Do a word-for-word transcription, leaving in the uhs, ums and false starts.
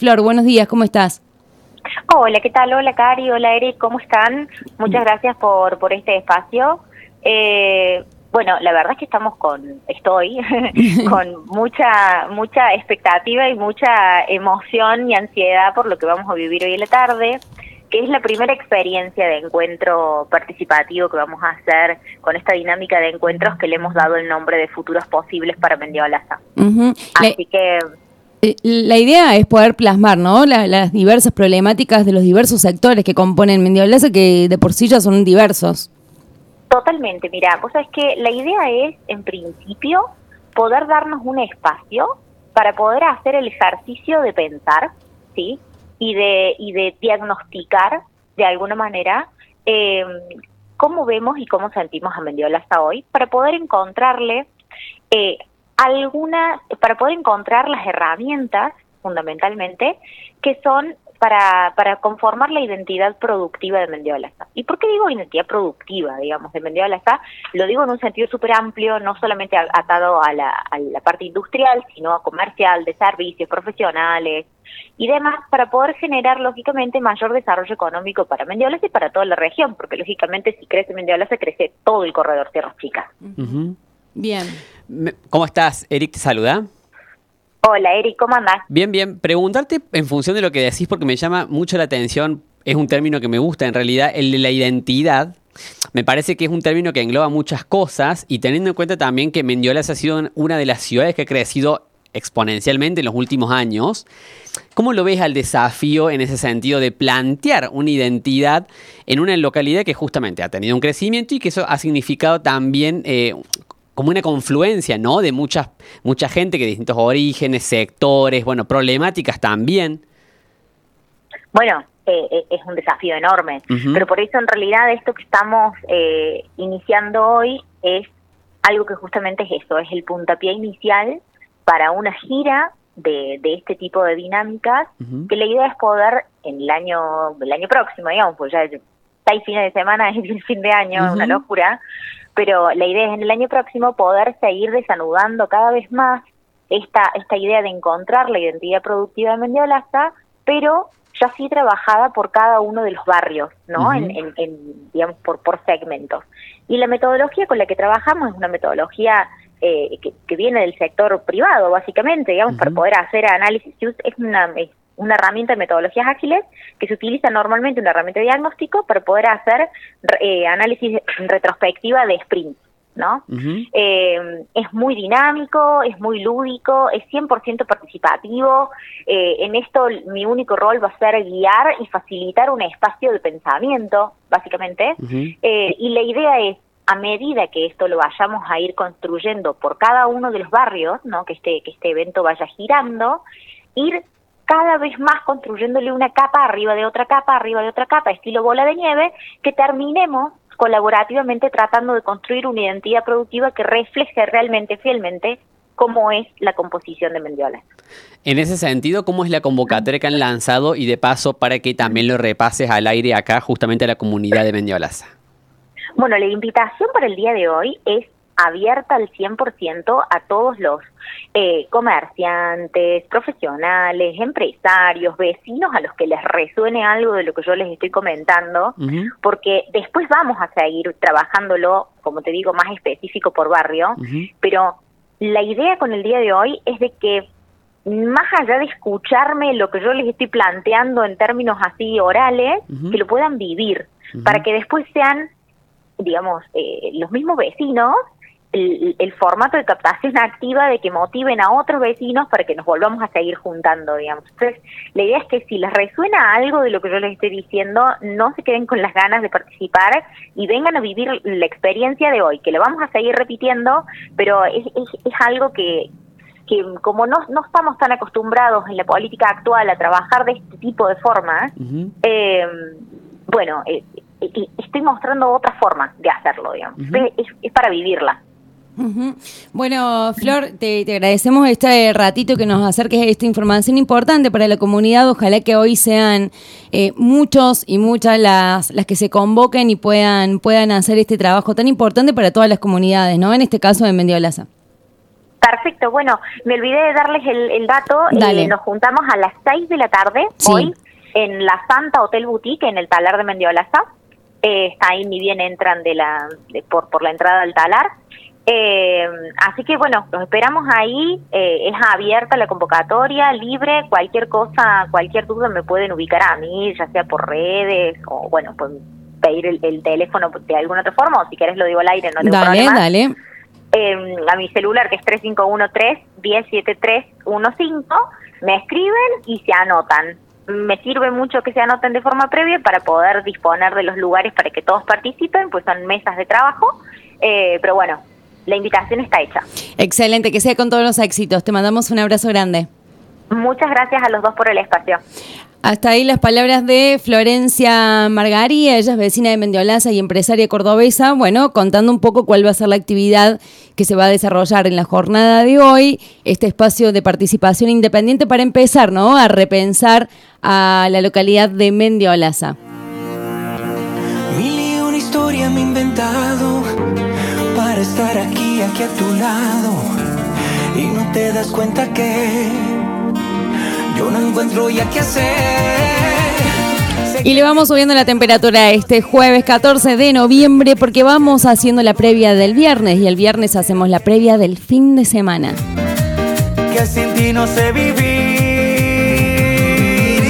Flor, buenos días, ¿cómo estás? Hola, ¿qué tal? Hola, Cari, hola, Eric, ¿cómo están? Muchas gracias por, por este espacio. Eh, bueno, la verdad es que estamos con, estoy con mucha mucha expectativa y mucha emoción y ansiedad por lo que vamos a vivir hoy en la tarde, que es la primera experiencia de encuentro participativo que vamos a hacer con esta dinámica de encuentros que le hemos dado el nombre de Futuros Posibles para Mendiolaza. Uh-huh. Así la, que... La idea es poder plasmar, ¿no?, la, las diversas problemáticas de los diversos sectores que componen Mendiolaza, que de por sí ya son diversos. Totalmente, mira, vos sabés que la idea es, en principio, poder darnos un espacio para poder hacer el ejercicio de pensar, ¿sí?, y de y de diagnosticar, de alguna manera, eh, cómo vemos y cómo sentimos a Mendiolaza hoy, para poder encontrarle eh, alguna, para poder encontrar las herramientas, fundamentalmente, que son para para conformar la identidad productiva de Mendiolaza. ¿Y por qué digo identidad productiva, digamos, de Mendiolaza? Lo digo en un sentido súper amplio, no solamente atado a la, a la parte industrial, sino a comercial, de servicios, profesionales y demás, para poder generar, lógicamente, mayor desarrollo económico para Mendiolaza y para toda la región, porque, lógicamente, si crece Mendiolaza, crece todo el corredor Tierras Chicas. Uh-huh. Bien. ¿Cómo estás? Eric te saluda. Hola, Eric, ¿cómo andás? Bien, bien. Preguntarte en función de lo que decís, porque me llama mucho la atención, es un término que me gusta en realidad, el de la identidad. Me parece que es un término que engloba muchas cosas, y teniendo en cuenta también que Mendiolaza ha sido una de las ciudades que ha crecido exponencialmente en los últimos años, ¿cómo lo ves al desafío en ese sentido de plantear una identidad en una localidad que justamente ha tenido un crecimiento y que eso ha significado también eh, como una confluencia, ¿no?, de muchas, mucha gente que de distintos orígenes, sectores, bueno, problemáticas también? Bueno, eh, es un desafío enorme, uh-huh. pero por eso en realidad esto que estamos eh, iniciando hoy es algo que justamente es eso, es el puntapié inicial para una gira de, de este tipo de dinámicas, uh-huh. que la idea es poder en el año, el año próximo, digamos, pues ya seis fines de semana es el fin de año, uh-huh. una locura, pero la idea es en el año próximo poder seguir desanudando cada vez más esta esta idea de encontrar la identidad productiva de Mendiolaza, pero ya sí trabajada por cada uno de los barrios, ¿no? Uh-huh. en, en, en digamos por por segmentos. Y la metodología con la que trabajamos es una metodología eh, que, que viene del sector privado, básicamente, digamos, uh-huh. para poder hacer análisis. Es una es una herramienta de metodologías ágiles que se utiliza normalmente, una herramienta de diagnóstico, para poder hacer eh, análisis retrospectiva de sprints, ¿no? Uh-huh. Eh, es muy dinámico, es muy lúdico, es cien por ciento participativo. Eh, en esto mi único rol va a ser guiar y facilitar un espacio de pensamiento, básicamente. Uh-huh. Eh, y la idea es, a medida que esto lo vayamos a ir construyendo por cada uno de los barrios, ¿no?, que este, que este evento vaya girando, ir cada vez más construyéndole una capa arriba de otra capa, arriba de otra capa, estilo bola de nieve, que terminemos colaborativamente tratando de construir una identidad productiva que refleje realmente, fielmente, cómo es la composición de Mendiolaza. En ese sentido, ¿cómo es la convocatoria que han lanzado? Y de paso, para que también lo repases al aire acá, justamente a la comunidad de Mendiolaza. Bueno, la invitación para el día de hoy es abierta al cien por ciento a todos los eh, comerciantes, profesionales, empresarios, vecinos a los que les resuene algo de lo que yo les estoy comentando, uh-huh. porque después vamos a seguir trabajándolo, como te digo, más específico por barrio, uh-huh. pero la idea con el día de hoy es de que, más allá de escucharme lo que yo les estoy planteando en términos así orales, uh-huh. que lo puedan vivir, uh-huh. para que después sean, digamos, eh, los mismos vecinos, El, el formato de captación activa de que motiven a otros vecinos para que nos volvamos a seguir juntando, digamos. Entonces, la idea es que si les resuena algo de lo que yo les estoy diciendo, no se queden con las ganas de participar y vengan a vivir la experiencia de hoy, que lo vamos a seguir repitiendo, pero es, es, es algo que, que como no, no estamos tan acostumbrados en la política actual a trabajar de este tipo de formas, uh-huh. eh, bueno, eh, eh, estoy mostrando otra forma de hacerlo, digamos. Uh-huh. es, es para vivirla. Uh-huh. Bueno, Flor, te, te agradecemos este ratito que nos acerques esta información importante para la comunidad. Ojalá que hoy sean eh, muchos y muchas las, las que se convoquen y puedan, puedan hacer este trabajo tan importante para todas las comunidades, ¿no? En este caso de Mendiolaza. Perfecto, bueno, me olvidé de darles el, el dato. Eh, nos juntamos a las seis de la tarde, sí. hoy, en la Santa Hotel Boutique, en el Talar de Mendiolaza. Eh, está ahí, ni bien entran de la de, por, por la entrada del Talar. Eh, así que bueno, los esperamos ahí. Eh, es abierta la convocatoria, libre. Cualquier cosa, cualquier duda me pueden ubicar a mí, ya sea por redes o bueno, pues pedir el, el teléfono de alguna otra forma, o si querés lo digo al aire, no tengo dale, problema. Dale, dale. Eh, a mi celular, que es tres cinco uno tres, uno cero siete tres uno cinco, me escriben y se anotan. Me sirve mucho que se anoten de forma previa para poder disponer de los lugares para que todos participen, pues son mesas de trabajo, eh, pero bueno, la invitación está hecha. Excelente, que sea con todos los éxitos. Te mandamos un abrazo grande. Muchas gracias a los dos por el espacio. Hasta ahí las palabras de Florencia Margari, ella es vecina de Mendiolaza y empresaria cordobesa, bueno, contando un poco cuál va a ser la actividad que se va a desarrollar en la jornada de hoy, este espacio de participación independiente para empezar, ¿no?, a repensar a la localidad de Mendiolaza. Mil y una historia me he inventado para estar aquí, aquí a tu lado, y no te das cuenta que yo no encuentro ya qué hacer. Y le vamos subiendo la temperatura este jueves catorce de noviembre porque vamos haciendo la previa del viernes y el viernes hacemos la previa del fin de semana. Que sin ti no sé vivir.